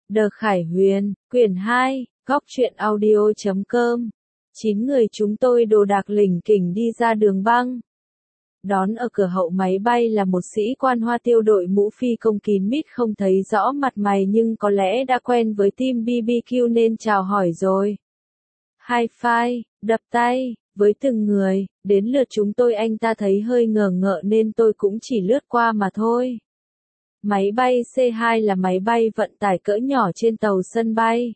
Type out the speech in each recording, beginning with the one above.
Đờ Khải Huyền, quyển 2, góc truyện audio.com. 9 người chúng tôi đồ đạc lỉnh kỉnh đi ra đường băng. Đón ở cửa hậu máy bay là một sĩ quan Hoa Tiêu đội mũ phi công kín mít, không thấy rõ mặt mày nhưng có lẽ đã quen với team BBQ nên chào hỏi rồi. High five, đập tay, với từng người. Đến lượt chúng tôi anh ta thấy hơi ngờ ngợ nên tôi cũng chỉ lướt qua mà thôi. Máy bay C2 là máy bay vận tải cỡ nhỏ trên tàu sân bay.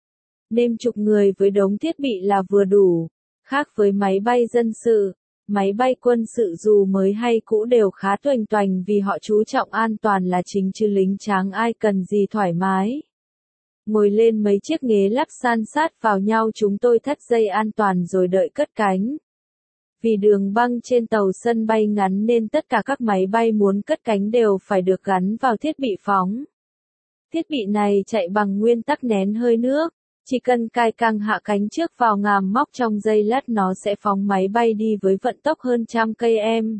Nêm chục người với đống thiết bị là vừa đủ. Khác với máy bay dân sự, máy bay quân sự dù mới hay cũ đều khá toành toành vì họ chú trọng an toàn là chính chứ lính tráng ai cần gì thoải mái. Ngồi lên mấy chiếc ghế lắp san sát vào nhau, chúng tôi thắt dây an toàn rồi đợi cất cánh. Vì đường băng trên tàu sân bay ngắn nên tất cả các máy bay muốn cất cánh đều phải được gắn vào thiết bị phóng. Thiết bị này chạy bằng nguyên tắc nén hơi nước, chỉ cần cài căng hạ cánh trước vào ngàm móc trong giây lát nó sẽ phóng máy bay đi với vận tốc hơn 100 km/h.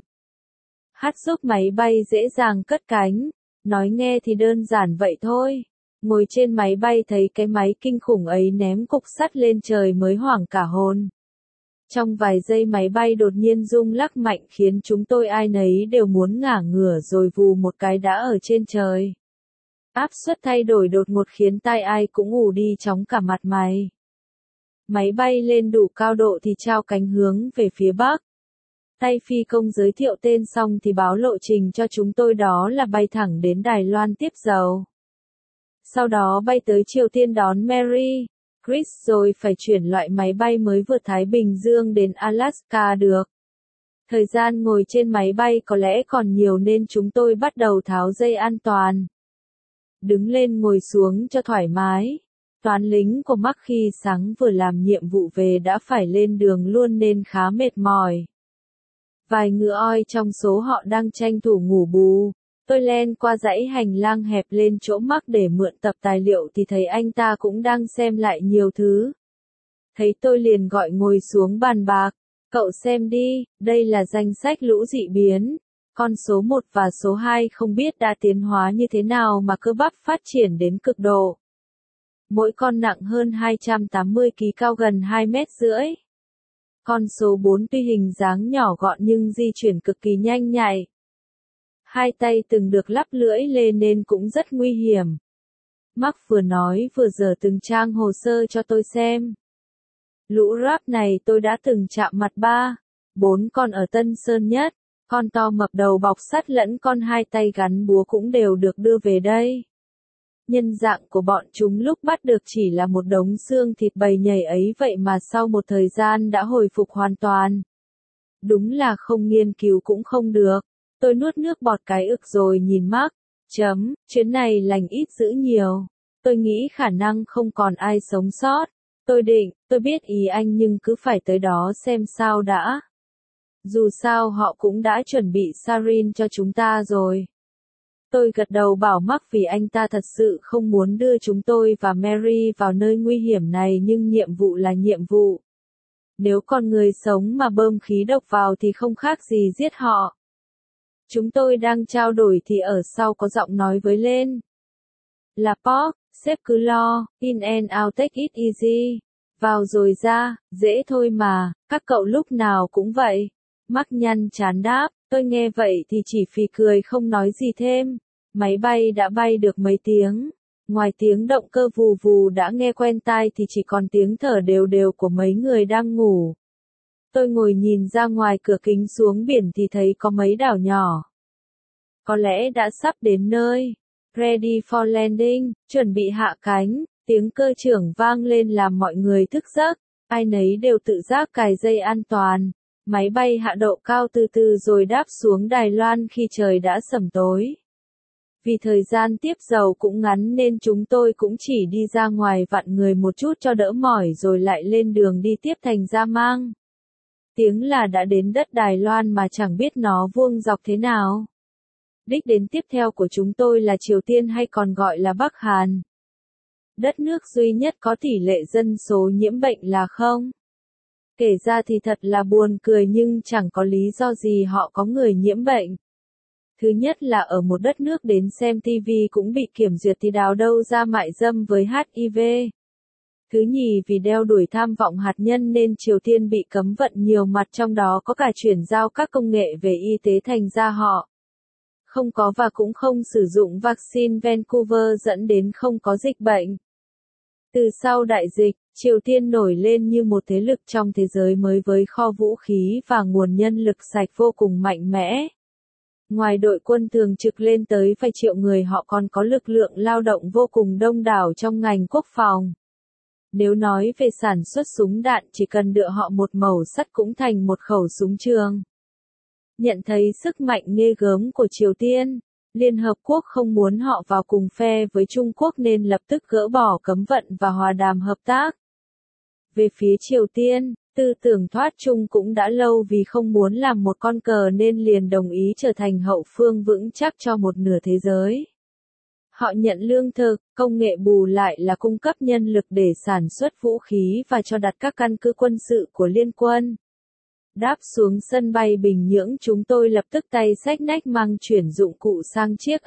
Giúp máy bay dễ dàng cất cánh, nói nghe thì đơn giản vậy thôi. Ngồi trên máy bay thấy cái máy kinh khủng ấy ném cục sắt lên trời mới hoảng cả hồn. Trong vài giây máy bay đột nhiên rung lắc mạnh khiến chúng tôi ai nấy đều muốn ngả ngửa rồi vù một cái đã ở trên trời. Áp suất thay đổi đột ngột khiến tai ai cũng ù đi chóng cả mặt mày. Máy bay lên đủ cao độ thì trao cánh hướng về phía bắc. Tay phi công giới thiệu tên xong thì báo lộ trình cho chúng tôi, đó là bay thẳng đến Đài Loan tiếp dầu. Sau đó bay tới Triều Tiên đón Mary, Chris rồi phải chuyển loại máy bay mới vượt Thái Bình Dương đến Alaska được. Thời gian ngồi trên máy bay có lẽ còn nhiều nên chúng tôi bắt đầu tháo dây an toàn. Đứng lên ngồi xuống cho thoải mái. Toán lính của Mark khi sáng vừa làm nhiệm vụ về đã phải lên đường luôn nên khá mệt mỏi. Vài ngựa oi trong số họ đang tranh thủ ngủ bù. Tôi len qua dãy hành lang hẹp lên chỗ Mark để mượn tập tài liệu thì thấy anh ta cũng đang xem lại nhiều thứ. Thấy tôi liền gọi ngồi xuống bàn bạc. Cậu xem đi, đây là danh sách lũ dị biến. Con số 1 và số 2 không biết đã tiến hóa như thế nào mà cơ bắp phát triển đến cực độ. Mỗi con nặng hơn 280 kg, cao gần 2,5 mét. Con số 4 tuy hình dáng nhỏ gọn nhưng di chuyển cực kỳ nhanh nhạy. Hai tay từng được lắp lưỡi lê nên cũng rất nguy hiểm. Mark vừa nói vừa dở từng trang hồ sơ cho tôi xem. Lũ rap này tôi đã từng chạm mặt 4 con ở Tân Sơn Nhất. Con to mập đầu bọc sắt lẫn con hai tay gắn búa cũng đều được đưa về đây. Nhân dạng của bọn chúng lúc bắt được chỉ là một đống xương thịt bầy nhầy ấy vậy mà sau một thời gian đã hồi phục hoàn toàn. Đúng là không nghiên cứu cũng không được. Tôi nuốt nước bọt cái ực rồi nhìn Mark. Chuyến này lành ít dữ nhiều. Tôi nghĩ khả năng không còn ai sống sót. Tôi biết ý anh nhưng cứ phải tới đó xem sao đã. Dù sao họ cũng đã chuẩn bị sarin cho chúng ta rồi. Tôi gật đầu bảo Mark vì anh ta thật sự không muốn đưa chúng tôi và Mary vào nơi nguy hiểm này, nhưng nhiệm vụ là nhiệm vụ. Nếu con người sống mà bơm khí độc vào thì không khác gì giết họ. Chúng tôi đang trao đổi thì ở sau có giọng nói với lên. Là Park, sếp cứ lo, in and out take it easy. Vào rồi ra, dễ thôi mà, các cậu lúc nào cũng vậy. Mark nhăn chán đáp, tôi nghe vậy thì chỉ phì cười không nói gì thêm. Máy bay đã bay được mấy tiếng. Ngoài tiếng động cơ vù vù đã nghe quen tai thì chỉ còn tiếng thở đều đều của mấy người đang ngủ. Tôi ngồi nhìn ra ngoài cửa kính xuống biển thì thấy có mấy đảo nhỏ. Có lẽ đã sắp đến nơi. Ready for landing, chuẩn bị hạ cánh, tiếng cơ trưởng vang lên làm mọi người thức giấc. Ai nấy đều tự giác cài dây an toàn. Máy bay hạ độ cao từ từ rồi đáp xuống Đài Loan khi trời đã sẩm tối. Vì thời gian tiếp dầu cũng ngắn nên chúng tôi cũng chỉ đi ra ngoài vặn người một chút cho đỡ mỏi rồi lại lên đường đi tiếp thành Gia Mang. Tiếng là đã đến đất Đài Loan mà chẳng biết nó vuông dọc thế nào. Đích đến tiếp theo của chúng tôi là Triều Tiên hay còn gọi là Bắc Hàn. Đất nước duy nhất có tỷ lệ dân số nhiễm bệnh là không. Kể ra thì thật là buồn cười nhưng chẳng có lý do gì họ có người nhiễm bệnh. Thứ nhất là ở một đất nước đến xem TV cũng bị kiểm duyệt thì đào đâu ra mại dâm với HIV. Thứ nhì vì đeo đuổi tham vọng hạt nhân nên Triều Tiên bị cấm vận nhiều mặt, trong đó có cả chuyển giao các công nghệ về y tế, thành ra họ không có và cũng không sử dụng vaccine Vancouver dẫn đến không có dịch bệnh. Từ sau đại dịch, Triều Tiên nổi lên như một thế lực trong thế giới mới với kho vũ khí và nguồn nhân lực sạch vô cùng mạnh mẽ. Ngoài đội quân thường trực lên tới vài triệu người, họ còn có lực lượng lao động vô cùng đông đảo trong ngành quốc phòng. Nếu nói về sản xuất súng đạn, chỉ cần đựa họ một mẩu sắt cũng thành một khẩu súng trường. Nhận thấy sức mạnh ghê gớm của Triều Tiên, Liên Hợp Quốc không muốn họ vào cùng phe với Trung Quốc nên lập tức gỡ bỏ cấm vận và hòa đàm hợp tác. Về phía Triều Tiên, tư tưởng thoát Trung cũng đã lâu vì không muốn làm một con cờ nên liền đồng ý trở thành hậu phương vững chắc cho một nửa thế giới. Họ nhận lương thực, công nghệ, bù lại là cung cấp nhân lực để sản xuất vũ khí và cho đặt các căn cứ quân sự của liên quân. Đáp xuống sân bay Bình Nhưỡng, chúng tôi lập tức tay xách nách mang chuyển dụng cụ sang chiếc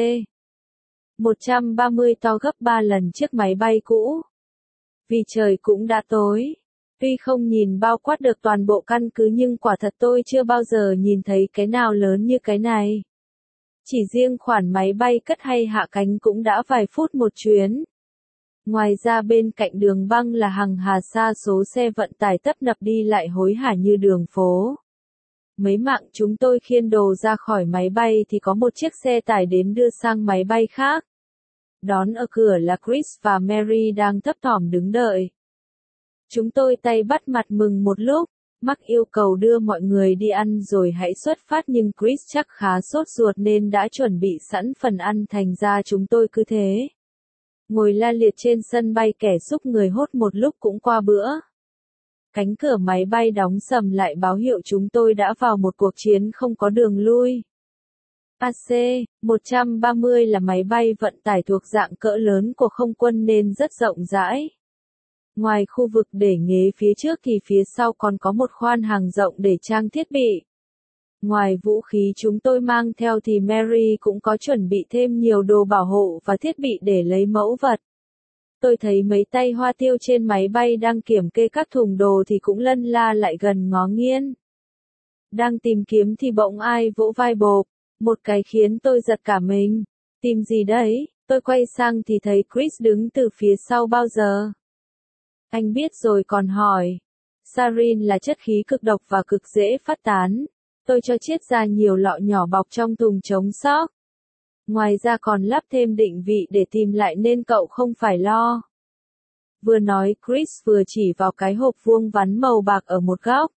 AC-130 to gấp 3 lần chiếc máy bay cũ. Vì trời cũng đã tối. Tuy không nhìn bao quát được toàn bộ căn cứ nhưng quả thật tôi chưa bao giờ nhìn thấy cái nào lớn như cái này. Chỉ riêng khoản máy bay cất hay hạ cánh cũng đã vài phút một chuyến. Ngoài ra bên cạnh đường băng là hàng hà sa số xe vận tải tấp nập đi lại hối hả như đường phố. Mấy mạng chúng tôi khiêng đồ ra khỏi máy bay thì có một chiếc xe tải đến đưa sang máy bay khác. Đón ở cửa là Chris và Mary đang thấp thỏm đứng đợi. Chúng tôi tay bắt mặt mừng một lúc. Mark yêu cầu đưa mọi người đi ăn rồi hãy xuất phát nhưng Chris chắc khá sốt ruột nên đã chuẩn bị sẵn phần ăn, thành ra chúng tôi cứ thế ngồi la liệt trên sân bay, kẻ xúc người hốt một lúc cũng qua bữa. Cánh cửa máy bay đóng sầm lại báo hiệu chúng tôi đã vào một cuộc chiến không có đường lui. AC-130 là máy bay vận tải thuộc dạng cỡ lớn của không quân nên rất rộng rãi. Ngoài khu vực để ghế phía trước thì phía sau còn có một khoang hàng rộng để trang thiết bị. Ngoài vũ khí chúng tôi mang theo thì Mary cũng có chuẩn bị thêm nhiều đồ bảo hộ và thiết bị để lấy mẫu vật. Tôi thấy mấy tay hoa tiêu trên máy bay đang kiểm kê các thùng đồ thì cũng lân la lại gần ngó nghiêng. Đang tìm kiếm thì bỗng ai vỗ vai bộp, một cái khiến tôi giật cả mình. Tìm gì đấy? Tôi quay sang thì thấy Chris đứng từ phía sau. Bao giờ? Anh biết rồi còn hỏi. Sarin là chất khí cực độc và cực dễ phát tán. Tôi cho chiết ra nhiều lọ nhỏ bọc trong thùng chống xóc. Ngoài ra còn lắp thêm định vị để tìm lại nên cậu không phải lo. Vừa nói Chris vừa chỉ vào cái hộp vuông vắn màu bạc ở một góc.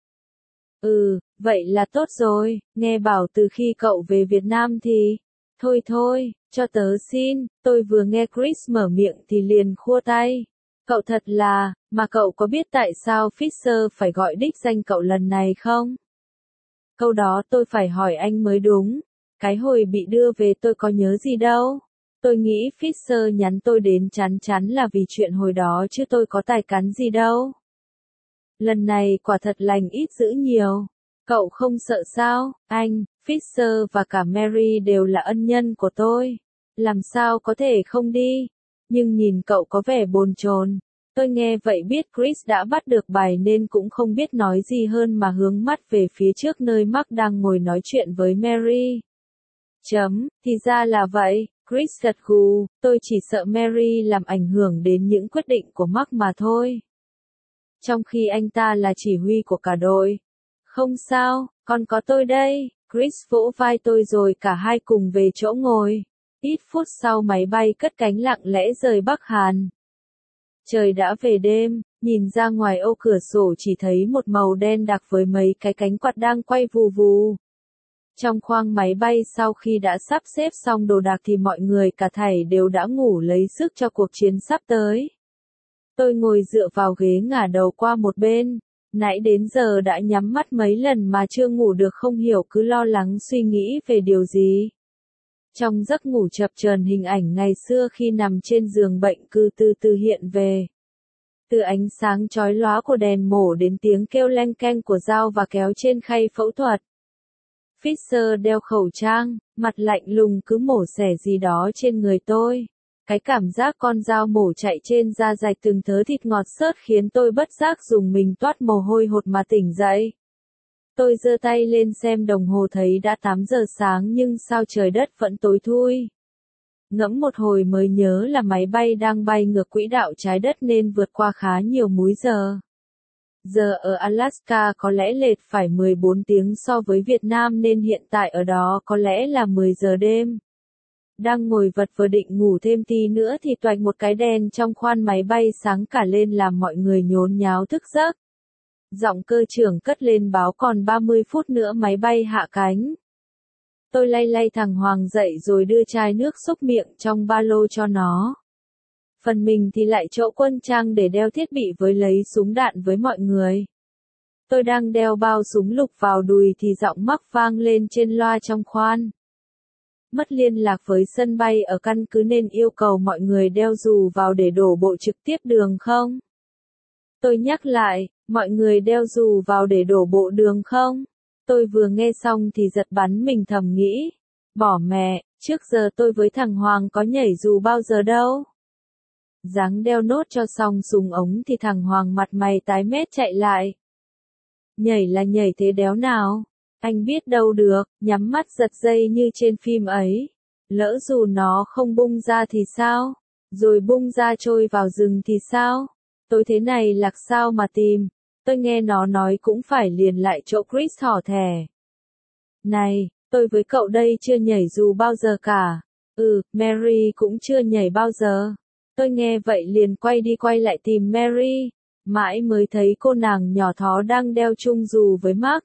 Vậy là tốt rồi, nghe bảo từ khi cậu về Việt Nam thì... Thôi, cho tớ xin, tôi vừa nghe Chris mở miệng thì liền khua tay. Cậu thật là, mà cậu có biết tại sao Fisher phải gọi đích danh cậu lần này không? Câu đó tôi phải hỏi anh mới đúng. Cái hồi bị đưa về tôi có nhớ gì đâu. Tôi nghĩ Fisher nhắn tôi đến chắn là vì chuyện hồi đó chứ tôi có tài cán gì đâu. Lần này quả thật lành ít dữ nhiều. Cậu không sợ sao? Anh, Fisher và cả Mary đều là ân nhân của tôi. Làm sao có thể không đi? Nhưng nhìn cậu có vẻ bồn chồn. Tôi nghe vậy biết Chris đã bắt được bài nên cũng không biết nói gì hơn mà hướng mắt về phía trước nơi Mark đang ngồi nói chuyện với Mary. Thì ra là vậy, Chris gật gù, tôi chỉ sợ Mary làm ảnh hưởng đến những quyết định của Mark mà thôi. Trong khi anh ta là chỉ huy của cả đội. Không sao, còn có tôi đây. Chris vỗ vai tôi rồi cả hai cùng về chỗ ngồi. Ít phút sau máy bay cất cánh lặng lẽ rời Bắc Hàn. Trời đã về đêm, nhìn ra ngoài ô cửa sổ chỉ thấy một màu đen đặc với mấy cái cánh quạt đang quay vù vù. Trong khoang máy bay sau khi đã sắp xếp xong đồ đạc thì mọi người cả thảy đều đã ngủ lấy sức cho cuộc chiến sắp tới. Tôi ngồi dựa vào ghế ngả đầu qua một bên. Nãy đến giờ đã nhắm mắt mấy lần mà chưa ngủ được, không hiểu cứ lo lắng suy nghĩ về điều gì. Trong giấc ngủ chập chờn hình ảnh ngày xưa khi nằm trên giường bệnh cứ từ từ hiện về. Từ ánh sáng chói lóa của đèn mổ đến tiếng kêu leng keng của dao và kéo trên khay phẫu thuật. Fisher đeo khẩu trang, mặt lạnh lùng cứ mổ xẻ gì đó trên người tôi. Cái cảm giác con dao mổ chạy trên da rạch từng thớ thịt ngọt xớt khiến tôi bất giác dùng mình toát mồ hôi hột mà tỉnh dậy. Tôi giơ tay lên xem đồng hồ thấy đã 8 giờ sáng nhưng sao trời đất vẫn tối thui. Ngẫm một hồi mới nhớ là máy bay đang bay ngược quỹ đạo trái đất nên vượt qua khá nhiều múi giờ. Giờ ở Alaska có lẽ lệch phải 14 tiếng so với Việt Nam nên hiện tại ở đó có lẽ là 10 giờ đêm. Đang ngồi vật vờ định ngủ thêm tí nữa thì toạch một cái đèn trong khoang máy bay sáng cả lên làm mọi người nhốn nháo thức giấc. Giọng cơ trưởng cất lên báo còn 30 phút nữa máy bay hạ cánh. Tôi lay lay thằng Hoàng dậy rồi đưa chai nước xúc miệng trong ba lô cho nó. Phần mình thì lại chỗ quân trang để đeo thiết bị với lấy súng đạn với mọi người. Tôi đang đeo bao súng lục vào đùi thì giọng mắc vang lên trên loa trong khoang. Mất liên lạc với sân bay ở căn cứ nên yêu cầu mọi người đeo dù vào để đổ bộ trực tiếp đường không? Tôi nhắc lại, mọi người đeo dù vào để đổ bộ đường không? Tôi vừa nghe xong thì giật bắn mình thầm nghĩ. Bỏ mẹ, trước giờ tôi với thằng Hoàng có nhảy dù bao giờ đâu. Ráng đeo nốt cho xong súng ống thì thằng Hoàng mặt mày tái mét chạy lại. Nhảy là nhảy thế đéo nào? Anh biết đâu được, nhắm mắt giật dây như trên phim ấy. Lỡ dù nó không bung ra thì sao? Rồi bung ra trôi vào rừng thì sao? Tôi thế này lạc sao mà tìm? Tôi nghe nó nói cũng phải liền lại chỗ Chris thỏ thẻ. Này, tôi với cậu đây chưa nhảy dù bao giờ cả. Mary cũng chưa nhảy bao giờ. Tôi nghe vậy liền quay đi quay lại tìm Mary. Mãi mới thấy cô nàng nhỏ thó đang đeo chung dù với Mark.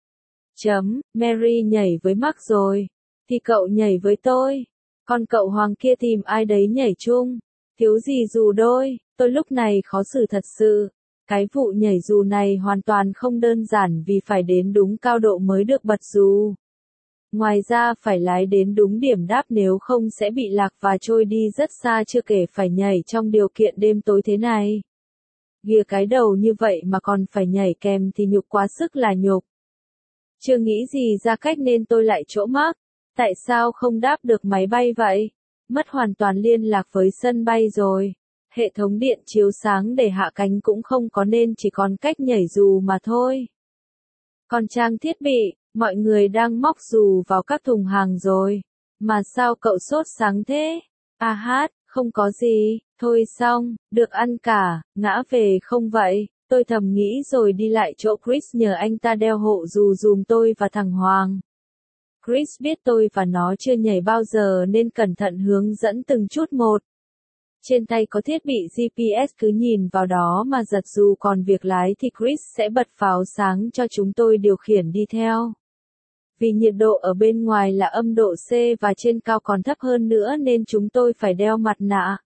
Mary nhảy với Mark rồi. Thì cậu nhảy với tôi. Còn cậu Hoàng kia tìm ai đấy nhảy chung. Thiếu gì dù đôi. Tôi lúc này khó xử thật sự. Cái vụ nhảy dù này hoàn toàn không đơn giản vì phải đến đúng cao độ mới được bật dù. Ngoài ra phải lái đến đúng điểm đáp nếu không sẽ bị lạc và trôi đi rất xa chưa kể phải nhảy trong điều kiện đêm tối thế này. Ghìa cái đầu như vậy mà còn phải nhảy kèm thì nhục quá sức là nhục. Chưa nghĩ gì ra cách nên tôi lại chỗ Mark. Tại sao không đáp được máy bay vậy? Mất hoàn toàn liên lạc với sân bay rồi. Hệ thống điện chiếu sáng để hạ cánh cũng không có nên chỉ còn cách nhảy dù mà thôi. Còn trang thiết bị, mọi người đang móc dù vào các thùng hàng rồi. Mà sao cậu sốt sáng thế? Không có gì, thôi xong, được ăn cả, ngã về không vậy? Tôi thầm nghĩ rồi đi lại chỗ Chris nhờ anh ta đeo hộ dù dùm tôi và thằng Hoàng. Chris biết tôi và nó chưa nhảy bao giờ nên cẩn thận hướng dẫn từng chút một. Trên tay có thiết bị GPS cứ nhìn vào đó mà giật dù còn việc lái thì Chris sẽ bật pháo sáng cho chúng tôi điều khiển đi theo. Vì nhiệt độ ở bên ngoài là âm độ C và trên cao còn thấp hơn nữa nên chúng tôi phải đeo mặt nạ,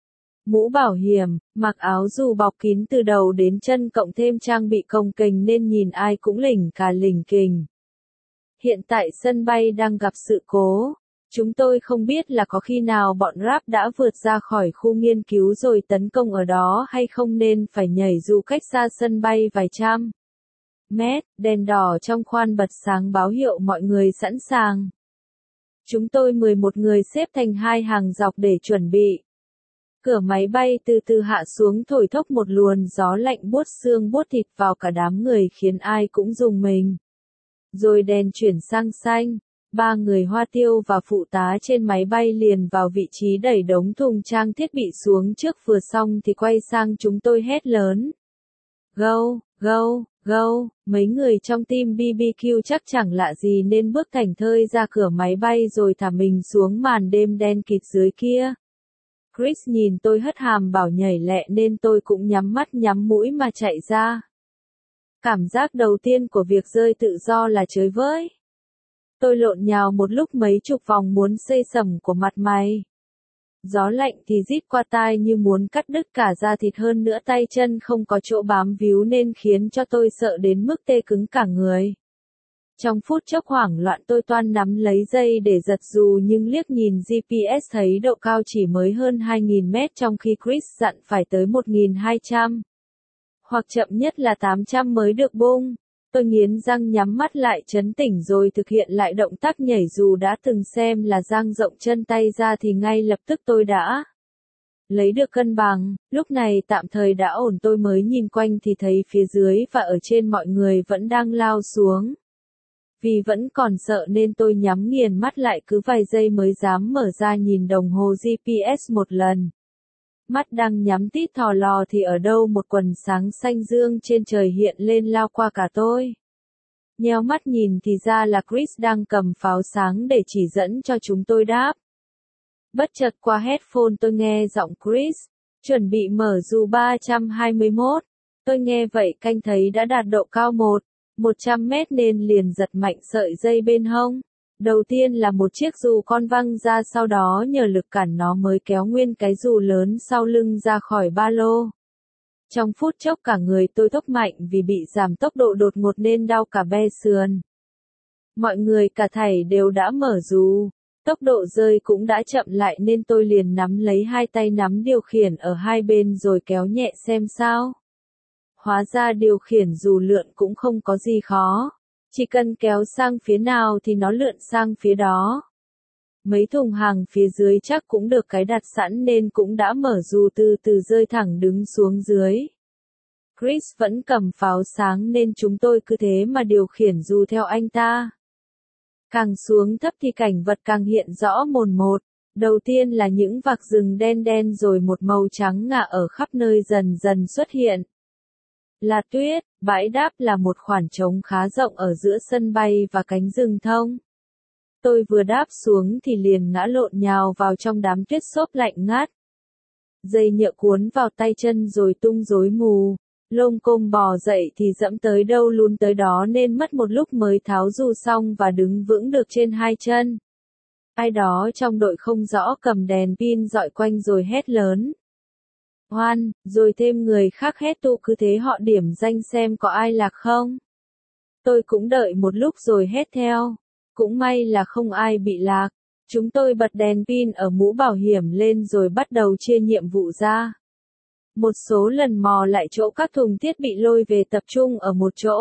mũ bảo hiểm, mặc áo dù bọc kín từ đầu đến chân cộng thêm trang bị cồng kềnh nên nhìn ai cũng lỉnh cả lỉnh kình. Hiện tại sân bay đang gặp sự cố. Chúng tôi không biết là có khi nào bọn Rap đã vượt ra khỏi khu nghiên cứu rồi tấn công ở đó hay không nên phải nhảy dù cách xa sân bay vài trăm mét. Đèn đỏ trong khoang bật sáng báo hiệu mọi người sẵn sàng. Chúng tôi 11 người xếp thành hai hàng dọc để chuẩn bị. Cửa máy bay từ từ hạ xuống thổi thốc một luồng gió lạnh buốt xương buốt thịt vào cả đám người khiến ai cũng rùng mình. Rồi đèn chuyển sang xanh. 3 người Hoa Tiêu và phụ tá trên máy bay liền vào vị trí đẩy đống thùng trang thiết bị xuống trước vừa xong thì quay sang chúng tôi hét lớn. Go, go, go, mấy người trong team BBQ chắc chẳng lạ gì nên bước thảnh thơi ra cửa máy bay rồi thả mình xuống màn đêm đen kịt dưới kia. Chris nhìn tôi hất hàm bảo nhảy lẹ nên tôi cũng nhắm mắt nhắm mũi mà chạy ra. Cảm giác đầu tiên của việc rơi tự do là chơi với. Tôi lộn nhào một lúc mấy chục vòng muốn xây sẩm của mặt mày. Gió lạnh thì rít qua tai như muốn cắt đứt cả da thịt hơn nữa tay chân không có chỗ bám víu nên khiến cho tôi sợ đến mức tê cứng cả người. Trong phút chốc hoảng loạn tôi toan nắm lấy dây để giật dù nhưng liếc nhìn GPS thấy độ cao chỉ mới hơn 2.000 mét trong khi Chris dặn phải tới 1.200. Hoặc chậm nhất là 800 mới được bung. Tôi nghiến răng nhắm mắt lại trấn tĩnh rồi thực hiện lại động tác nhảy dù đã từng xem là dang rộng chân tay ra thì ngay lập tức tôi đã lấy được cân bằng, lúc này tạm thời đã ổn tôi mới nhìn quanh thì thấy phía dưới và ở trên mọi người vẫn đang lao xuống. Vì vẫn còn sợ nên tôi nhắm nghiền mắt lại cứ vài giây mới dám mở ra nhìn đồng hồ GPS một lần. Mắt đang nhắm tít thò lò thì ở đâu một quần sáng xanh dương trên trời hiện lên lao qua cả tôi. Nheo mắt nhìn thì ra là Chris đang cầm pháo sáng để chỉ dẫn cho chúng tôi đáp. Bất chợt qua headphone tôi nghe giọng Chris, chuẩn bị mở dù 321. Tôi nghe vậy canh thấy đã đạt độ cao 100 mét nên liền giật mạnh sợi dây bên hông. Đầu tiên là một chiếc dù con văng ra sau đó nhờ lực cản nó mới kéo nguyên cái dù lớn sau lưng ra khỏi ba lô. Trong phút chốc cả người tôi thốc mạnh vì bị giảm tốc độ đột ngột nên đau cả be sườn. Mọi người cả thảy đều đã mở dù. Tốc độ rơi cũng đã chậm lại nên tôi liền nắm lấy hai tay nắm điều khiển ở hai bên rồi kéo nhẹ xem sao. Hóa ra điều khiển dù lượn cũng không có gì khó. Chỉ cần kéo sang phía nào thì nó lượn sang phía đó. Mấy thùng hàng phía dưới chắc cũng được cái đặt sẵn nên cũng đã mở dù từ từ rơi thẳng đứng xuống dưới. Chris vẫn cầm pháo sáng nên chúng tôi cứ thế mà điều khiển dù theo anh ta. Càng xuống thấp thì cảnh vật càng hiện rõ mồn một. Đầu tiên là những vạc rừng đen đen rồi một màu trắng ngả ở khắp nơi dần dần xuất hiện. Là tuyết, bãi đáp là một khoảng trống khá rộng ở giữa sân bay và cánh rừng thông. Tôi vừa đáp xuống thì liền ngã lộn nhào vào trong đám tuyết xốp lạnh ngắt. Dây nhựa cuốn vào tay chân rồi tung rối mù. Lông côm bò dậy thì dẫm tới đâu lún tới đó nên mất một lúc mới tháo dù xong và đứng vững được trên hai chân. Ai đó trong đội không rõ cầm đèn pin dọi quanh rồi hét lớn. Hoan, rồi thêm người khác hét tụ cứ thế họ điểm danh xem có ai lạc không. Tôi cũng đợi một lúc rồi hét theo. Cũng may là không ai bị lạc. Chúng tôi bật đèn pin ở mũ bảo hiểm lên rồi bắt đầu chia nhiệm vụ ra. Một số lần mò lại chỗ các thùng thiết bị lôi về tập trung ở một chỗ.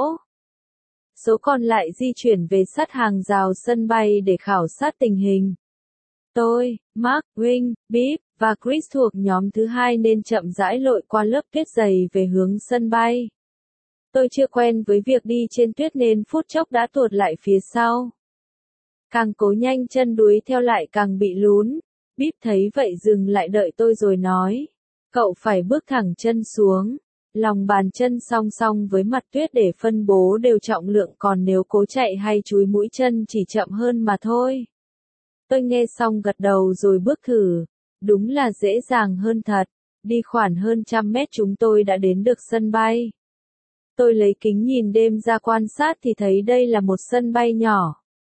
Số còn lại di chuyển về sát hàng rào sân bay để khảo sát tình hình. Tôi, Mark, Wing, Bip và Chris thuộc nhóm thứ hai nên chậm rãi lội qua lớp tuyết dày về hướng sân bay. Tôi chưa quen với việc đi trên tuyết nên phút chốc đã tuột lại phía sau. Càng cố nhanh chân đuối theo lại càng bị lún. Bip thấy vậy dừng lại đợi tôi rồi nói. Cậu phải bước thẳng chân xuống. Lòng bàn chân song song với mặt tuyết để phân bố đều trọng lượng còn nếu cố chạy hay chúi mũi chân chỉ chậm hơn mà thôi. Tôi nghe xong gật đầu rồi bước thử. Đúng là dễ dàng hơn thật. Đi khoảng hơn 100 mét chúng tôi đã đến được sân bay. Tôi lấy kính nhìn đêm ra quan sát thì thấy đây là một sân bay nhỏ.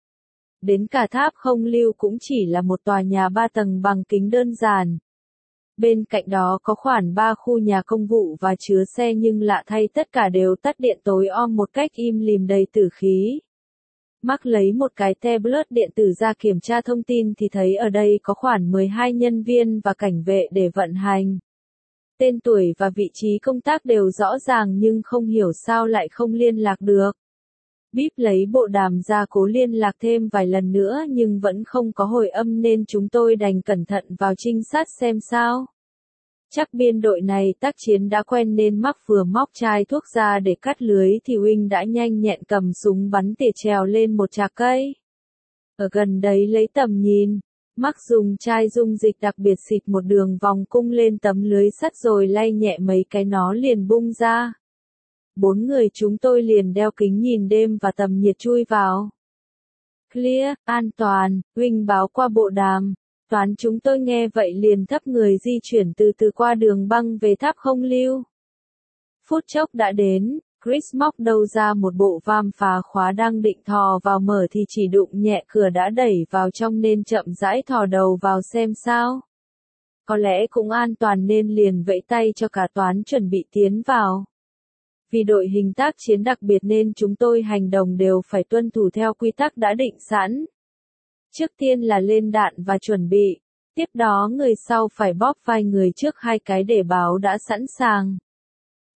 Đến cả tháp không lưu cũng chỉ là một tòa nhà 3 tầng bằng kính đơn giản. Bên cạnh đó có khoảng 3 khu nhà công vụ và chứa xe nhưng lạ thay tất cả đều tắt điện tối om một cách im lìm đầy tử khí. Mark lấy một cái tablet điện tử ra kiểm tra thông tin thì thấy ở đây có khoảng 12 nhân viên và cảnh vệ để vận hành. Tên tuổi và vị trí công tác đều rõ ràng nhưng không hiểu sao lại không liên lạc được. Bip lấy bộ đàm ra cố liên lạc thêm vài lần nữa nhưng vẫn không có hồi âm nên chúng tôi đành cẩn thận vào trinh sát xem sao. Chắc biên đội này tác chiến đã quen nên Mark vừa móc chai thuốc ra để cắt lưới thì Wing đã nhanh nhẹn cầm súng bắn tỉa trèo lên một chạc cây. Ở gần đấy lấy tầm nhìn, Mark dùng chai dung dịch đặc biệt xịt một đường vòng cung lên tấm lưới sắt rồi lay nhẹ mấy cái nó liền bung ra. 4 người chúng tôi liền đeo kính nhìn đêm và tầm nhiệt chui vào. Clear, an toàn, Wing báo qua bộ đàm. Toán chúng tôi nghe vậy liền thấp người di chuyển từ từ qua đường băng về tháp không lưu. Phút chốc đã đến, Chris móc đâu ra một bộ vam phá khóa đang định thò vào mở thì chỉ đụng nhẹ cửa đã đẩy vào trong nên chậm rãi thò đầu vào xem sao. Có lẽ cũng an toàn nên liền vẫy tay cho cả toán chuẩn bị tiến vào. Vì đội hình tác chiến đặc biệt nên chúng tôi hành động đều phải tuân thủ theo quy tắc đã định sẵn. Trước tiên là lên đạn và chuẩn bị, tiếp đó người sau phải bóp vai người trước 2 cái để báo đã sẵn sàng.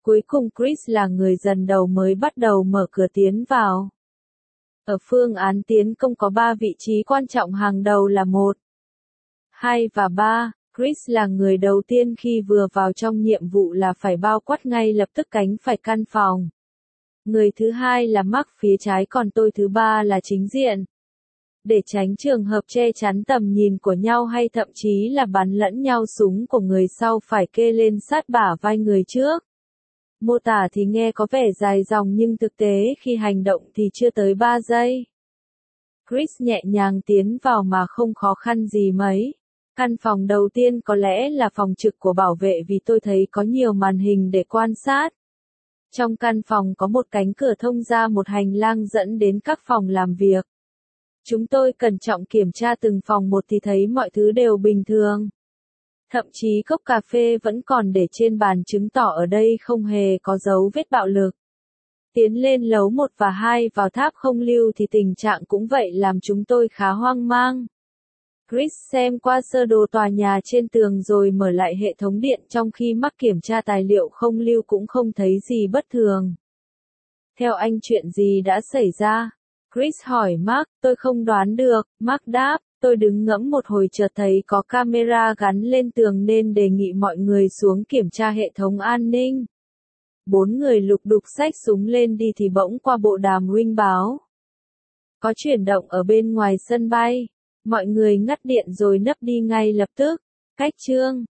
Cuối cùng Chris là người dần đầu mới bắt đầu mở cửa tiến vào. Ở phương án tiến công có 3 vị trí quan trọng hàng đầu là 1, 2 và 3. Chris là người đầu tiên khi vừa vào trong nhiệm vụ là phải bao quát ngay lập tức cánh phải căn phòng. Người thứ hai là Mark phía trái còn tôi thứ ba là chính diện. Để tránh trường hợp che chắn tầm nhìn của nhau hay thậm chí là bắn lẫn nhau, súng của người sau phải kê lên sát bả vai người trước. Mô tả thì nghe có vẻ dài dòng nhưng thực tế khi hành động thì chưa tới 3 giây. Chris nhẹ nhàng tiến vào mà không khó khăn gì mấy. Căn phòng đầu tiên có lẽ là phòng trực của bảo vệ vì tôi thấy có nhiều màn hình để quan sát. Trong căn phòng có một cánh cửa thông ra một hành lang dẫn đến các phòng làm việc. Chúng tôi cẩn trọng kiểm tra từng phòng một thì thấy mọi thứ đều bình thường. Thậm chí cốc cà phê vẫn còn để trên bàn chứng tỏ ở đây không hề có dấu vết bạo lực. Tiến lên lầu 1 và 2 vào tháp không lưu thì tình trạng cũng vậy làm chúng tôi khá hoang mang. Chris xem qua sơ đồ tòa nhà trên tường rồi mở lại hệ thống điện trong khi Mark kiểm tra tài liệu không lưu cũng không thấy gì bất thường. Theo anh chuyện gì đã xảy ra? Chris hỏi Mark, tôi không đoán được, Mark đáp, tôi đứng ngẫm một hồi chợt thấy có camera gắn lên tường nên đề nghị mọi người xuống kiểm tra hệ thống an ninh. 4 người lục đục xách súng lên đi thì bỗng qua bộ đàm huynh báo. Có chuyển động ở bên ngoài sân bay. Mọi người ngắt điện rồi nấp đi ngay lập tức. Cách chương